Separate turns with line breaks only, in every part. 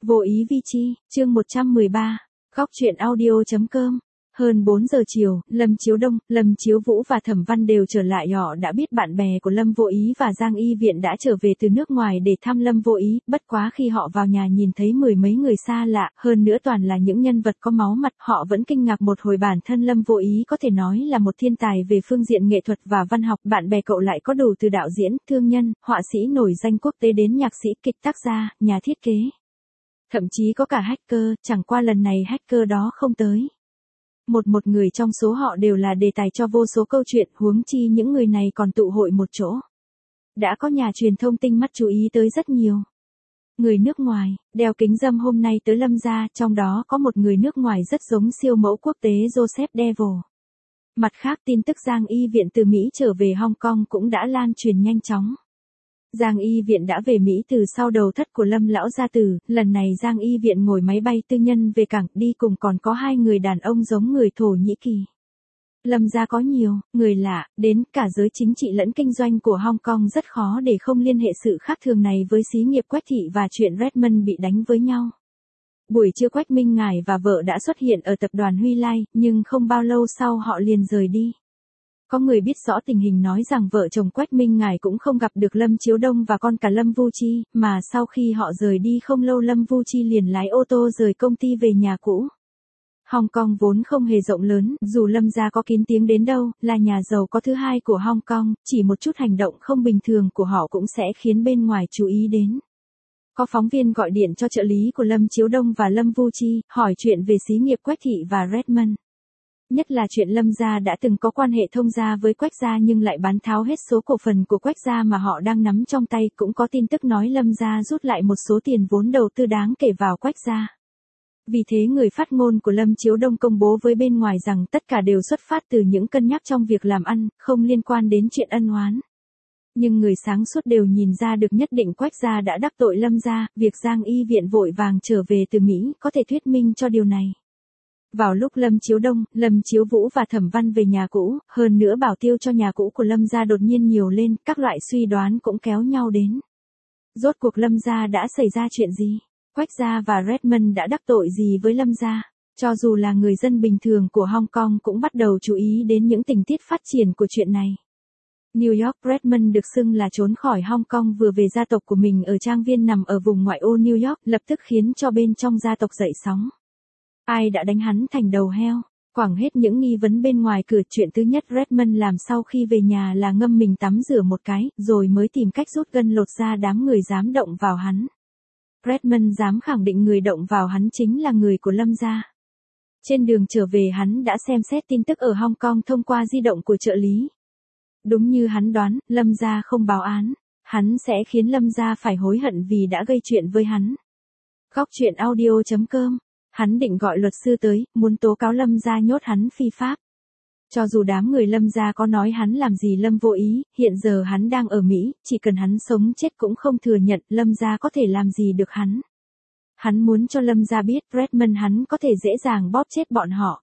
Vô ý vi chi, chương 113, góc truyện audio.com. Hơn 4 giờ chiều, Lâm Chiếu Đông, Lâm Chiếu Vũ và Thẩm Văn đều trở lại. Họ đã biết bạn bè của Lâm Vô Ý và Giang Y Viện đã trở về từ nước ngoài để thăm Lâm Vô Ý, bất quá khi họ vào nhà nhìn thấy mười mấy người xa lạ, hơn nữa toàn là những nhân vật có máu mặt, họ vẫn kinh ngạc một hồi. Bản thân Lâm Vô Ý có thể nói là một thiên tài về phương diện nghệ thuật và văn học, bạn bè cậu lại có đủ từ đạo diễn, thương nhân, họa sĩ nổi danh quốc tế đến nhạc sĩ, kịch tác gia, nhà thiết kế. Thậm chí có cả hacker, chẳng qua lần này hacker đó không tới. Một người trong số họ đều là đề tài cho vô số câu chuyện, huống chi những người này còn tụ hội một chỗ. Đã có nhà truyền thông tinh mắt chú ý tới rất nhiều. Người nước ngoài, đeo kính râm hôm nay tới Lâm gia, trong đó có một người nước ngoài rất giống siêu mẫu quốc tế Joseph Devil. Mặt khác, tin tức Giang Y Viện từ Mỹ trở về Hong Kong cũng đã lan truyền nhanh chóng. Giang Y Viện đã về Mỹ từ sau đầu thất của Lâm lão gia tử, lần này Giang Y Viện ngồi máy bay tư nhân về cảng, đi cùng còn có hai người đàn ông giống người Thổ Nhĩ Kỳ. Lâm gia có nhiều người lạ, đến cả giới chính trị lẫn kinh doanh của Hong Kong rất khó để không liên hệ sự khác thường này với xí nghiệp Quách thị và chuyện Redmond bị đánh với nhau. Buổi trưa Quách Minh Ngải và vợ đã xuất hiện ở tập đoàn Huy Lai, nhưng không bao lâu sau họ liền rời đi. Có người biết rõ tình hình nói rằng vợ chồng Quách Minh Ngải cũng không gặp được Lâm Chiếu Đông và con cả Lâm Vu Chi, mà sau khi họ rời đi không lâu Lâm Vu Chi liền lái ô tô rời công ty về nhà cũ. Hong Kong vốn không hề rộng lớn, dù Lâm gia có kín tiếng đến đâu, là nhà giàu có thứ hai của Hong Kong, chỉ một chút hành động không bình thường của họ cũng sẽ khiến bên ngoài chú ý đến. Có phóng viên gọi điện cho trợ lý của Lâm Chiếu Đông và Lâm Vu Chi, hỏi chuyện về xí nghiệp Quách thị và Redmond. Nhất là chuyện Lâm gia đã từng có quan hệ thông gia với Quách gia nhưng lại bán tháo hết số cổ phần của Quách gia mà họ đang nắm trong tay, cũng có tin tức nói Lâm gia rút lại một số tiền vốn đầu tư đáng kể vào Quách gia. Vì thế người phát ngôn của Lâm Chiếu Đông công bố với bên ngoài rằng tất cả đều xuất phát từ những cân nhắc trong việc làm ăn, không liên quan đến chuyện ân oán. Nhưng người sáng suốt đều nhìn ra được nhất định Quách gia đã đắc tội Lâm gia, việc Giang Y Viện vội vàng trở về từ Mỹ có thể thuyết minh cho điều này. Vào lúc Lâm Chiếu Đông, Lâm Chiếu Vũ và Thẩm Văn về nhà cũ, hơn nữa bảo tiêu cho nhà cũ của Lâm gia đột nhiên nhiều lên, các loại suy đoán cũng kéo nhau đến. Rốt cuộc Lâm gia đã xảy ra chuyện gì? Quách gia và Redmond đã đắc tội gì với Lâm gia? Cho dù là người dân bình thường của Hong Kong cũng bắt đầu chú ý đến những tình tiết phát triển của chuyện này. New York, Redmond được xưng là trốn khỏi Hong Kong vừa về gia tộc của mình ở trang viên nằm ở vùng ngoại ô New York, lập tức khiến cho bên trong gia tộc dậy sóng. Ai đã đánh hắn thành đầu heo? Quảng hết những nghi vấn bên ngoài cửa. Chuyện thứ nhất Redmond làm sau khi về nhà là ngâm mình tắm rửa một cái, rồi mới tìm cách rút gân lột ra đám người dám động vào hắn. Redmond dám khẳng định người động vào hắn chính là người của Lâm gia. Trên đường trở về hắn đã xem xét tin tức ở Hong Kong thông qua di động của trợ lý. Đúng như hắn đoán, Lâm gia không báo án, hắn sẽ khiến Lâm gia phải hối hận vì đã gây chuyện với hắn. Góc truyện audio.com. Hắn định gọi luật sư tới, muốn tố cáo Lâm gia nhốt hắn phi pháp. Cho dù đám người Lâm gia có nói hắn làm gì Lâm Vô Ý, hiện giờ hắn đang ở Mỹ, chỉ cần hắn sống chết cũng không thừa nhận, Lâm gia có thể làm gì được hắn. Hắn muốn cho Lâm gia biết, Redmond hắn có thể dễ dàng bóp chết bọn họ.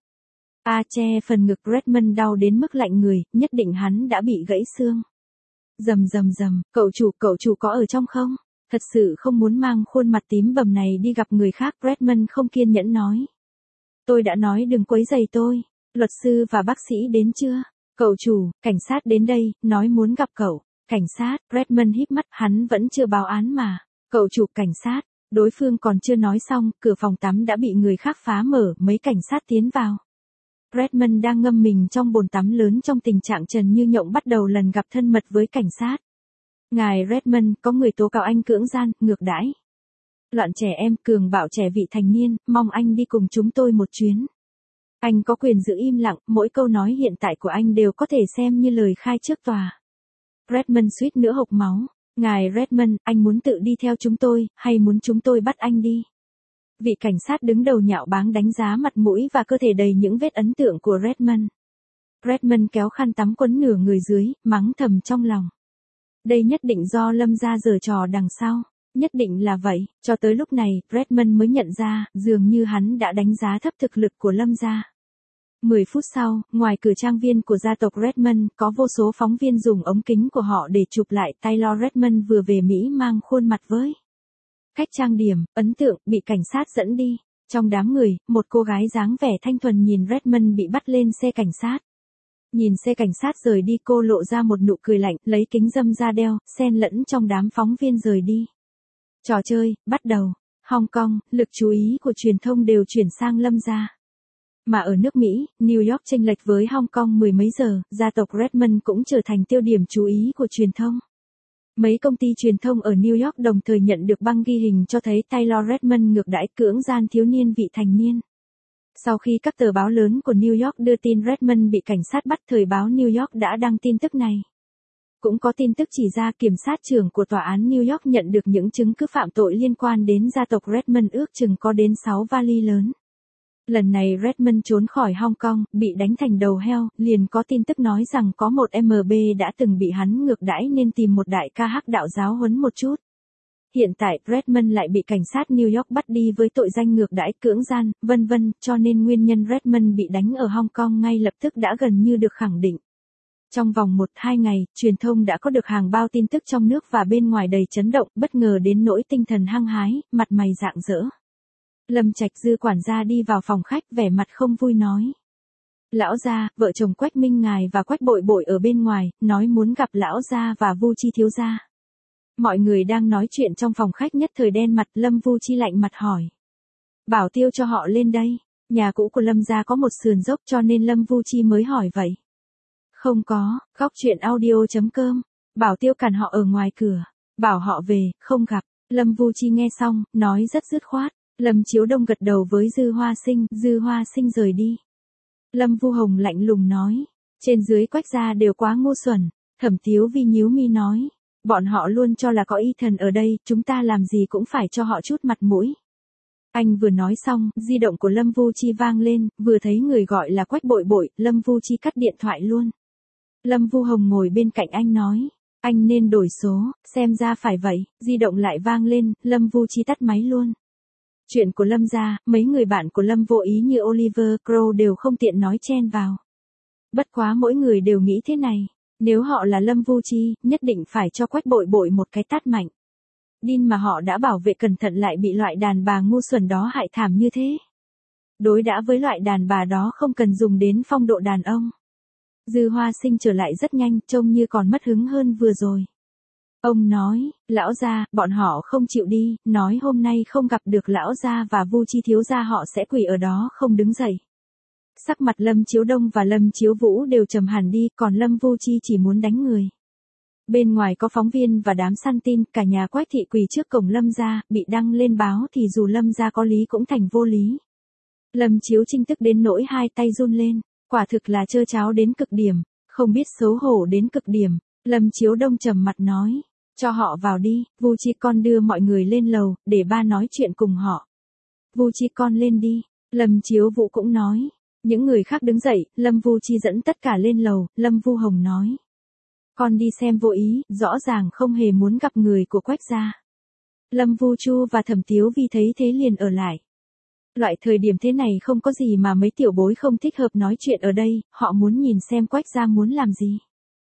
Che phần ngực Redmond đau đến mức lạnh người, nhất định hắn đã bị gãy xương. Rầm rầm rầm, cậu chủ có ở trong không? Thật sự không muốn mang khuôn mặt tím bầm này đi gặp người khác, Redmond không kiên nhẫn nói. Tôi đã nói đừng quấy rầy tôi. Luật sư và bác sĩ đến chưa? Cậu chủ, cảnh sát đến đây, nói muốn gặp cậu. Cảnh sát, Redmond híp mắt, hắn vẫn chưa báo án mà. Cậu chủ, cảnh sát. Đối phương còn chưa nói xong, cửa phòng tắm đã bị người khác phá mở, mấy cảnh sát tiến vào. Redmond đang ngâm mình trong bồn tắm lớn trong tình trạng trần như nhộng bắt đầu lần gặp thân mật với cảnh sát. Ngài Redmond, có người tố cáo anh cưỡng gian, ngược đãi. Loạn trẻ em, cường bạo trẻ vị thành niên, mong anh đi cùng chúng tôi một chuyến. Anh có quyền giữ im lặng, mỗi câu nói hiện tại của anh đều có thể xem như lời khai trước tòa. Redmond suýt nữa hộc máu. Ngài Redmond, anh muốn tự đi theo chúng tôi, hay muốn chúng tôi bắt anh đi? Vị cảnh sát đứng đầu nhạo báng đánh giá mặt mũi và cơ thể đầy những vết ấn tượng của Redmond. Redmond kéo khăn tắm quấn nửa người dưới, mắng thầm trong lòng. Đây nhất định do Lâm gia giở trò đằng sau. Nhất định là vậy. Cho tới lúc này, Redmond mới nhận ra, dường như hắn đã đánh giá thấp thực lực của Lâm gia. 10 phút sau, ngoài cửa trang viên của gia tộc Redmond, có vô số phóng viên dùng ống kính của họ để chụp lại Taylor Redmond vừa về Mỹ mang khuôn mặt với Cách trang điểm, ấn tượng, bị cảnh sát dẫn đi. Trong đám người, một cô gái dáng vẻ thanh thuần nhìn Redmond bị bắt lên xe cảnh sát. Nhìn xe cảnh sát rời đi cô lộ ra một nụ cười lạnh, lấy kính râm ra đeo, xen lẫn trong đám phóng viên rời đi. Trò chơi, bắt đầu. Hong Kong, lực chú ý của truyền thông đều chuyển sang Lâm gia. Mà ở nước Mỹ, New York chênh lệch với Hong Kong mười mấy giờ, gia tộc Redmond cũng trở thành tiêu điểm chú ý của truyền thông. Mấy công ty truyền thông ở New York đồng thời nhận được băng ghi hình cho thấy Taylor Redmond ngược đãi cưỡng gian thiếu niên vị thành niên. Sau khi các tờ báo lớn của New York đưa tin Redmond bị cảnh sát bắt, thời báo New York đã đăng tin tức này. Cũng có tin tức chỉ ra kiểm sát trưởng của tòa án New York nhận được những chứng cứ phạm tội liên quan đến gia tộc Redmond ước chừng có đến 6 vali lớn. Lần này Redmond trốn khỏi Hong Kong, bị đánh thành đầu heo, liền có tin tức nói rằng có một MB đã từng bị hắn ngược đãi nên tìm một đại ca hắc đạo giáo huấn một chút. Hiện tại, Redmond lại bị cảnh sát New York bắt đi với tội danh ngược đãi cưỡng gian, vân vân, cho nên nguyên nhân Redmond bị đánh ở Hong Kong ngay lập tức đã gần như được khẳng định. Trong vòng 1-2 ngày, truyền thông đã có được hàng bao tin tức trong nước và bên ngoài đầy chấn động, bất ngờ đến nỗi tinh thần hăng hái, mặt mày rạng rỡ. Lâm Trạch Dư quản gia đi vào phòng khách vẻ mặt không vui nói. Lão gia, vợ chồng Quách Minh Ngài và Quách Bội Bội ở bên ngoài, nói muốn gặp lão gia và Vu Chi thiếu gia. Mọi người đang nói chuyện trong phòng khách nhất thời đen mặt, Lâm Vu Chi lạnh mặt hỏi. Bảo tiêu cho họ lên đây, nhà cũ của Lâm gia có một sườn dốc cho nên Lâm Vu Chi mới hỏi vậy. Không có, góc chuyện audio.com, bảo tiêu cản họ ở ngoài cửa, bảo họ về, không gặp. Lâm Vu Chi nghe xong, nói rất dứt khoát. Lâm Chiếu Đông gật đầu với Dư Hoa Sinh rời đi. Lâm Vu Hồng lạnh lùng nói, trên dưới Quách gia đều quá ngu xuẩn. Thẩm Tiếu Vi nhíu mi nói, bọn họ luôn cho là có y thần ở đây, chúng ta làm gì cũng phải cho họ chút mặt mũi. Anh vừa nói xong, di động của Lâm Vu Chi vang lên, vừa thấy người gọi là Quách Bội Bội, Lâm Vu Chi cắt điện thoại luôn. Lâm Vu Hồng ngồi bên cạnh anh nói, anh nên đổi số, xem ra phải vậy, di động lại vang lên, Lâm Vu Chi tắt máy luôn. Chuyện của Lâm gia, mấy người bạn của Lâm vô ý như Oliver Crow đều không tiện nói chen vào. Bất quá mỗi người đều nghĩ thế này, nếu họ là Lâm Vu Chi, nhất định phải cho Quách Bội Bội một cái tát mạnh. Đin mà họ đã bảo vệ cẩn thận lại bị loại đàn bà ngu xuẩn đó hại thảm như thế. Đối đãi với loại đàn bà đó không cần dùng đến phong độ đàn ông. Dư Hoa Sinh trở lại rất nhanh, trông như còn mất hứng hơn vừa rồi. Ông nói, lão gia, bọn họ không chịu đi, nói hôm nay không gặp được lão gia và Vu Chi thiếu gia họ sẽ quỳ ở đó không đứng dậy. Sắc mặt Lâm Chiếu Đông và Lâm Chiếu Vũ đều trầm hẳn đi, còn Lâm Vu Chi chỉ muốn đánh người. Bên ngoài có phóng viên và đám săn tin, cả nhà Quách thị quỳ trước cổng Lâm gia, bị đăng lên báo thì dù Lâm gia có lý cũng thành vô lý. Lâm Chiếu Trinh tức đến nỗi hai tay run lên, quả thực là trơ tráo đến cực điểm, không biết xấu hổ đến cực điểm. Lâm Chiếu Đông trầm mặt nói, cho họ vào đi, Vu Chi con đưa mọi người lên lầu, để ba nói chuyện cùng họ. Vu Chi con lên đi, Lâm Chiếu Vũ cũng nói. Những người khác đứng dậy, Lâm Vu Chi dẫn tất cả lên lầu, Lâm Vu Hồng nói. Con đi xem vô ý, rõ ràng không hề muốn gặp người của Quách gia. Lâm Vu Chu và Thẩm Tiếu Vi thấy thế liền ở lại. Loại thời điểm thế này không có gì mà mấy tiểu bối không thích hợp nói chuyện ở đây, họ muốn nhìn xem Quách gia muốn làm gì.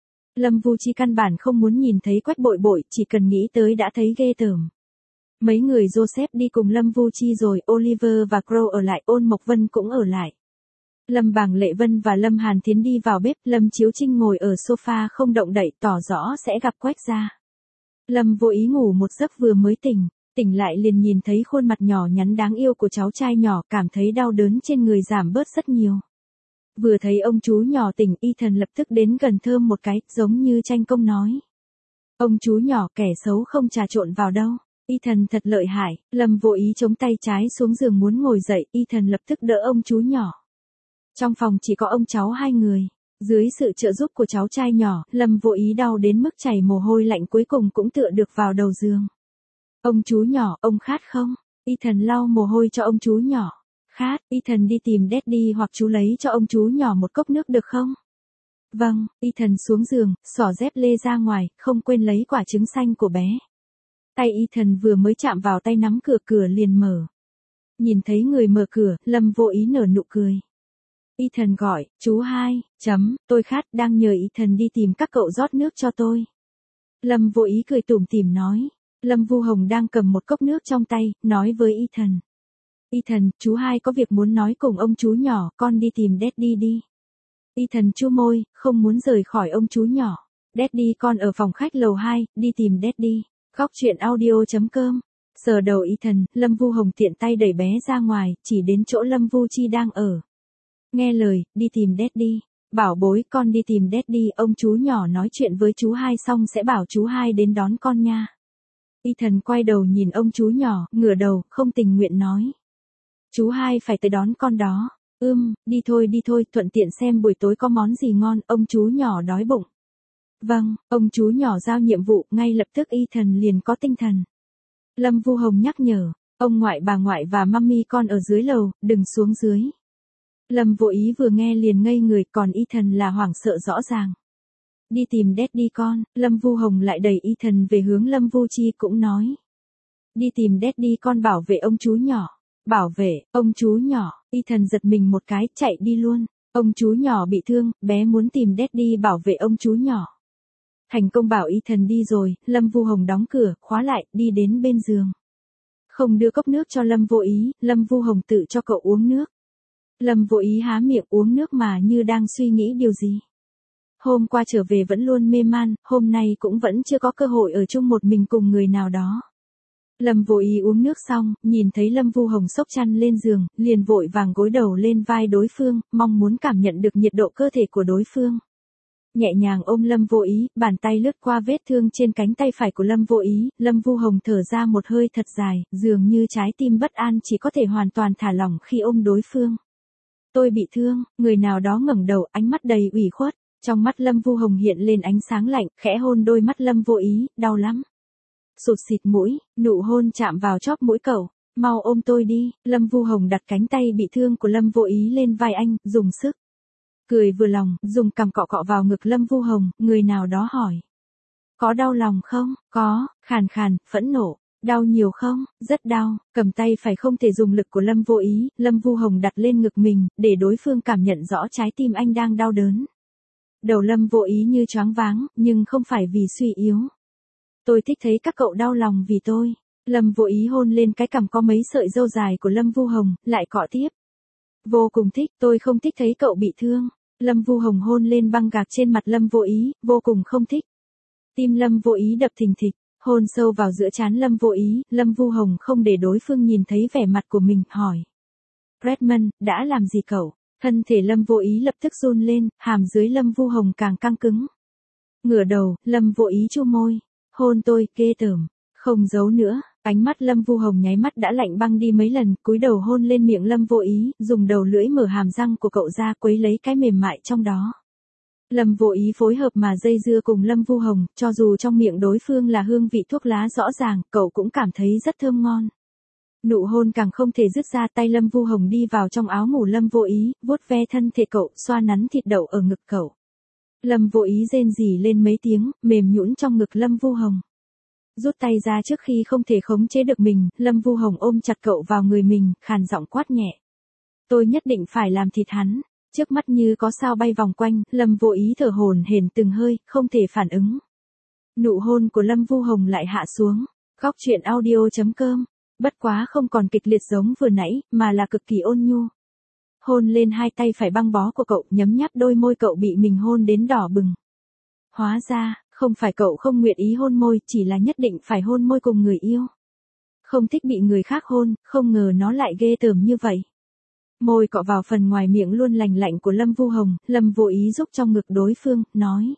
Lâm Vu Chi căn bản không muốn nhìn thấy Quách Bội Bội, chỉ cần nghĩ tới đã thấy ghê tởm. Mấy người Joseph đi cùng Lâm Vu Chi rồi, Oliver và Crow ở lại, Ôn Mộc Vân cũng ở lại. Lâm Bàng Lệ Vân và Lâm Hàn Thiến đi vào bếp, Lâm Chiếu Trinh ngồi ở sofa không động đậy, tỏ rõ sẽ gặp Quách gia. Lâm vô ý ngủ một giấc vừa mới tỉnh lại liền nhìn thấy khuôn mặt nhỏ nhắn đáng yêu của cháu trai nhỏ, cảm thấy đau đớn trên người giảm bớt rất nhiều. Vừa thấy ông chú nhỏ tỉnh, Y Thần lập tức đến gần thơm một cái, giống như tranh công nói. Ông chú nhỏ, kẻ xấu không trà trộn vào đâu. Y Thần thật lợi hại. Lâm vô ý chống tay trái xuống giường muốn ngồi dậy, Y Thần lập tức đỡ ông chú nhỏ. Trong phòng chỉ có ông cháu hai người. Dưới sự trợ giúp của cháu trai nhỏ, Lâm vô ý đau đến mức chảy mồ hôi lạnh cuối cùng cũng tựa được vào đầu giường. Ông chú nhỏ, ông khát không? Y Thần lau mồ hôi cho ông chú nhỏ. Khát, Y Thần đi tìm Daddy hoặc chú lấy cho ông chú nhỏ một cốc nước được không? Vâng, Y Thần xuống giường, xỏ dép lê ra ngoài, không quên lấy quả trứng xanh của bé. Tay Y Thần vừa mới chạm vào tay nắm cửa liền mở. Nhìn thấy người mở cửa, Lâm vô ý nở nụ cười. Y Thần gọi, chú hai, tôi khát, đang nhờ Y Thần đi tìm các cậu rót nước cho tôi. Lâm vô ý cười tủm tỉm nói, Lâm Vu Hồng đang cầm một cốc nước trong tay, nói với Ethan. Ethan, chú hai có việc muốn nói cùng ông chú nhỏ, con đi tìm Daddy đi. Ethan chu môi, không muốn rời khỏi ông chú nhỏ. Daddy con ở phòng khách lầu 2, đi tìm Daddy. Góc truyện audio.com. Sờ đầu Ethan, Lâm Vu Hồng tiện tay đẩy bé ra ngoài, chỉ đến chỗ Lâm Vu Chi đang ở. Nghe lời, đi tìm Daddy. Bảo bối, con đi tìm Daddy, ông chú nhỏ nói chuyện với chú hai xong sẽ bảo chú hai đến đón con nha. Ethan quay đầu nhìn ông chú nhỏ, ngửa đầu, không tình nguyện nói. Chú hai phải tới đón con đó. Đi thôi, thuận tiện xem buổi tối có món gì ngon, ông chú nhỏ đói bụng. Vâng, ông chú nhỏ giao nhiệm vụ, ngay lập tức Ethan liền có tinh thần. Lâm Vu Hồng nhắc nhở, ông ngoại bà ngoại và mummy con ở dưới lầu, đừng xuống dưới. Lâm Vô Ý vừa nghe liền ngây người, còn Ethan là hoảng sợ rõ ràng. Đi tìm Daddy con, Lâm Vu Hồng lại đẩy Ethan về hướng Lâm Vu Chi cũng nói. Đi tìm Daddy con, bảo vệ ông chú nhỏ. Bảo vệ, ông chú nhỏ, Ethan giật mình một cái, chạy đi luôn. Ông chú nhỏ bị thương, bé muốn tìm Daddy bảo vệ ông chú nhỏ. Thành công bảo Ethan đi rồi, Lâm Vu Hồng đóng cửa, khóa lại, đi đến bên giường. Không đưa cốc nước cho Lâm Vô Ý, Lâm Vu Hồng tự cho cậu uống nước. Lâm Vô Ý há miệng uống nước mà như đang suy nghĩ điều gì. Hôm qua trở về vẫn luôn mê man, hôm nay cũng vẫn chưa có cơ hội ở chung một mình cùng người nào đó. Lâm Vô Ý uống nước xong, nhìn thấy Lâm Vu Hồng xốc chăn lên giường, liền vội vàng gối đầu lên vai đối phương, mong muốn cảm nhận được nhiệt độ cơ thể của đối phương. Nhẹ nhàng ôm Lâm Vô Ý, bàn tay lướt qua vết thương trên cánh tay phải của Lâm Vô Ý, Lâm Vu Hồng thở ra một hơi thật dài, dường như trái tim bất an chỉ có thể hoàn toàn thả lỏng khi ôm đối phương. Tôi bị thương, người nào đó ngẩng đầu, ánh mắt đầy ủy khuất, trong mắt Lâm Vu Hồng hiện lên ánh sáng lạnh, khẽ hôn đôi mắt Lâm Vô Ý, đau lắm. Sụt xịt mũi, nụ hôn chạm vào chóp mũi cậu, mau ôm tôi đi, Lâm Vu Hồng đặt cánh tay bị thương của Lâm Vô Ý lên vai anh, dùng sức. Cười vừa lòng, dùng cằm cọ cọ vào ngực Lâm Vu Hồng, người nào đó hỏi. Có đau lòng không? Có, khàn khàn, phẫn nộ. Đau nhiều không? Rất đau, cầm tay phải không thể dùng lực của Lâm Vô Ý, Lâm Vu Hồng đặt lên ngực mình, để đối phương cảm nhận rõ trái tim anh đang đau đớn. Đầu Lâm Vô Ý như choáng váng, nhưng không phải vì suy yếu. Tôi thích thấy các cậu đau lòng vì tôi. Lâm Vô Ý hôn lên cái cằm có mấy sợi râu dài của Lâm Vu Hồng, lại cọ tiếp. Vô cùng thích, tôi không thích thấy cậu bị thương. Lâm Vu Hồng hôn lên băng gạc trên mặt Lâm Vô Ý, vô cùng không thích. Tim Lâm Vô Ý đập thình thịch, hôn sâu vào giữa trán Lâm Vô Ý, Lâm Vu Hồng không để đối phương nhìn thấy vẻ mặt của mình, hỏi. Redmond, đã làm gì cậu? Thân thể Lâm Vô Ý lập tức run lên, hàm dưới Lâm Vu Hồng càng căng cứng. Ngửa đầu, Lâm Vô Ý chu môi. Hôn tôi, ghê tởm. Không giấu nữa, ánh mắt Lâm Vu Hồng nháy mắt đã lạnh băng đi mấy lần, cúi đầu hôn lên miệng Lâm Vô Ý, dùng đầu lưỡi mở hàm răng của cậu ra quấy lấy cái mềm mại trong đó. Lâm Vô Ý phối hợp mà dây dưa cùng Lâm Vu Hồng, cho dù trong miệng đối phương là hương vị thuốc lá rõ ràng, cậu cũng cảm thấy rất thơm ngon. Nụ hôn càng không thể dứt ra, tay Lâm Vu Hồng đi vào trong áo ngủ Lâm Vô Ý, vuốt ve thân thể cậu, xoa nắn thịt đậu ở ngực cậu. Lâm Vô Ý rên rỉ lên mấy tiếng, mềm nhũn trong ngực Lâm Vu Hồng. Rút tay ra trước khi không thể khống chế được mình, Lâm Vu Hồng ôm chặt cậu vào người mình, khàn giọng quát nhẹ. Tôi nhất định phải làm thịt hắn. Trước mắt như có sao bay vòng quanh, Lâm Vô Ý thở hổn hển từng hơi, không thể phản ứng. Nụ hôn của Lâm Vu Hồng lại hạ xuống. Góc truyện audio.com. Bất quá không còn kịch liệt giống vừa nãy, mà là cực kỳ ôn nhu. Hôn lên hai tay phải băng bó của cậu, nhấm nháp đôi môi cậu bị mình hôn đến đỏ bừng. Hóa ra, không phải cậu không nguyện ý hôn môi, chỉ là nhất định phải hôn môi cùng người yêu. Không thích bị người khác hôn, không ngờ nó lại ghê tởm như vậy. Môi cọ vào phần ngoài miệng luôn lành lạnh của Lâm Vu Hồng, Lâm Vô Ý giúp trong ngực đối phương, nói.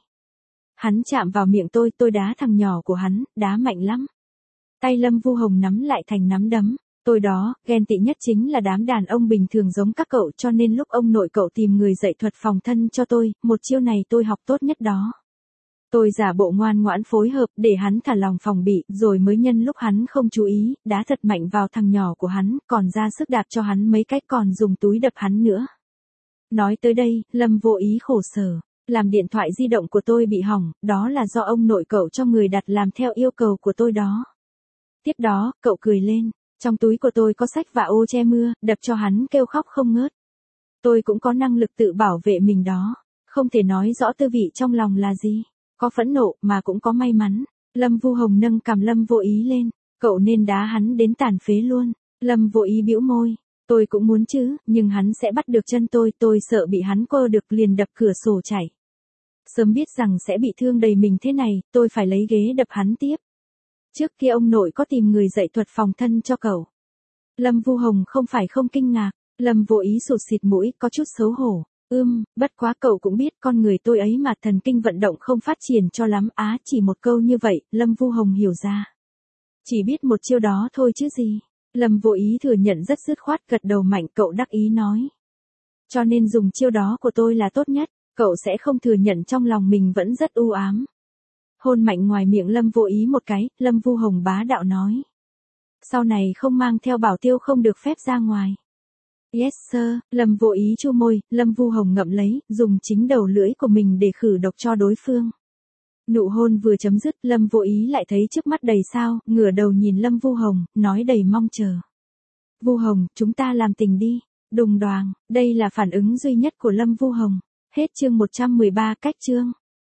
Hắn chạm vào miệng tôi đá thằng nhỏ của hắn, đá mạnh lắm. Tay Lâm Vu Hồng nắm lại thành nắm đấm. Tôi đó, ghen tị nhất chính là đám đàn ông bình thường giống các cậu, cho nên lúc ông nội cậu tìm người dạy thuật phòng thân cho tôi, một chiêu này tôi học tốt nhất đó. Tôi giả bộ ngoan ngoãn phối hợp để hắn thả lòng phòng bị, rồi mới nhân lúc hắn không chú ý, đá thật mạnh vào thằng nhỏ của hắn, còn ra sức đạp cho hắn mấy cách, còn dùng túi đập hắn nữa. Nói tới đây, Lâm Vô Ý khổ sở. Làm điện thoại di động của tôi bị hỏng, đó là do ông nội cậu cho người đặt làm theo yêu cầu của tôi đó. Tiếp đó, cậu cười lên. Trong túi của tôi có sách và ô che mưa, đập cho hắn kêu khóc không ngớt. Tôi cũng có năng lực tự bảo vệ mình đó. Không thể nói rõ tư vị trong lòng là gì. Có phẫn nộ mà cũng có may mắn. Lâm Vu Hồng nâng cằm Lâm Vô Ý lên, cậu nên đá hắn đến tàn phế luôn. Lâm Vô Ý bĩu môi, tôi cũng muốn chứ, nhưng hắn sẽ bắt được chân tôi sợ bị hắn quơ được liền đập cửa sổ chạy. Sớm biết rằng sẽ bị thương đầy mình thế này, tôi phải lấy ghế đập hắn tiếp. Trước kia ông nội có tìm người dạy thuật phòng thân cho cậu. Lâm Vu Hồng không phải không kinh ngạc, Lâm Vô Ý sụt xịt mũi, có chút xấu hổ. Bất quá cậu cũng biết con người tôi ấy mà thần kinh vận động không phát triển cho lắm á, chỉ một câu như vậy, Lâm Vu Hồng hiểu ra. Chỉ biết một chiêu đó thôi chứ gì. Lâm Vô Ý thừa nhận rất dứt khoát, gật đầu mạnh, cậu đắc ý nói. Cho nên dùng chiêu đó của tôi là tốt nhất, cậu sẽ không thừa nhận trong lòng mình vẫn rất u ám. Hôn mạnh ngoài miệng Lâm Vô Ý một cái, Lâm Vu Hồng bá đạo nói. Sau này không mang theo bảo tiêu không được phép ra ngoài. Yes sir, Lâm Vô Ý chu môi, Lâm Vu Hồng ngậm lấy, dùng chính đầu lưỡi của mình để khử độc cho đối phương. Nụ hôn vừa chấm dứt, Lâm Vô Ý lại thấy trước mắt đầy sao, ngửa đầu nhìn Lâm Vu Hồng, nói đầy mong chờ. Vu Hồng, chúng ta làm tình đi. Đùng đoàng, đây là phản ứng duy nhất của Lâm Vu Hồng. Hết chương 113 cách chương.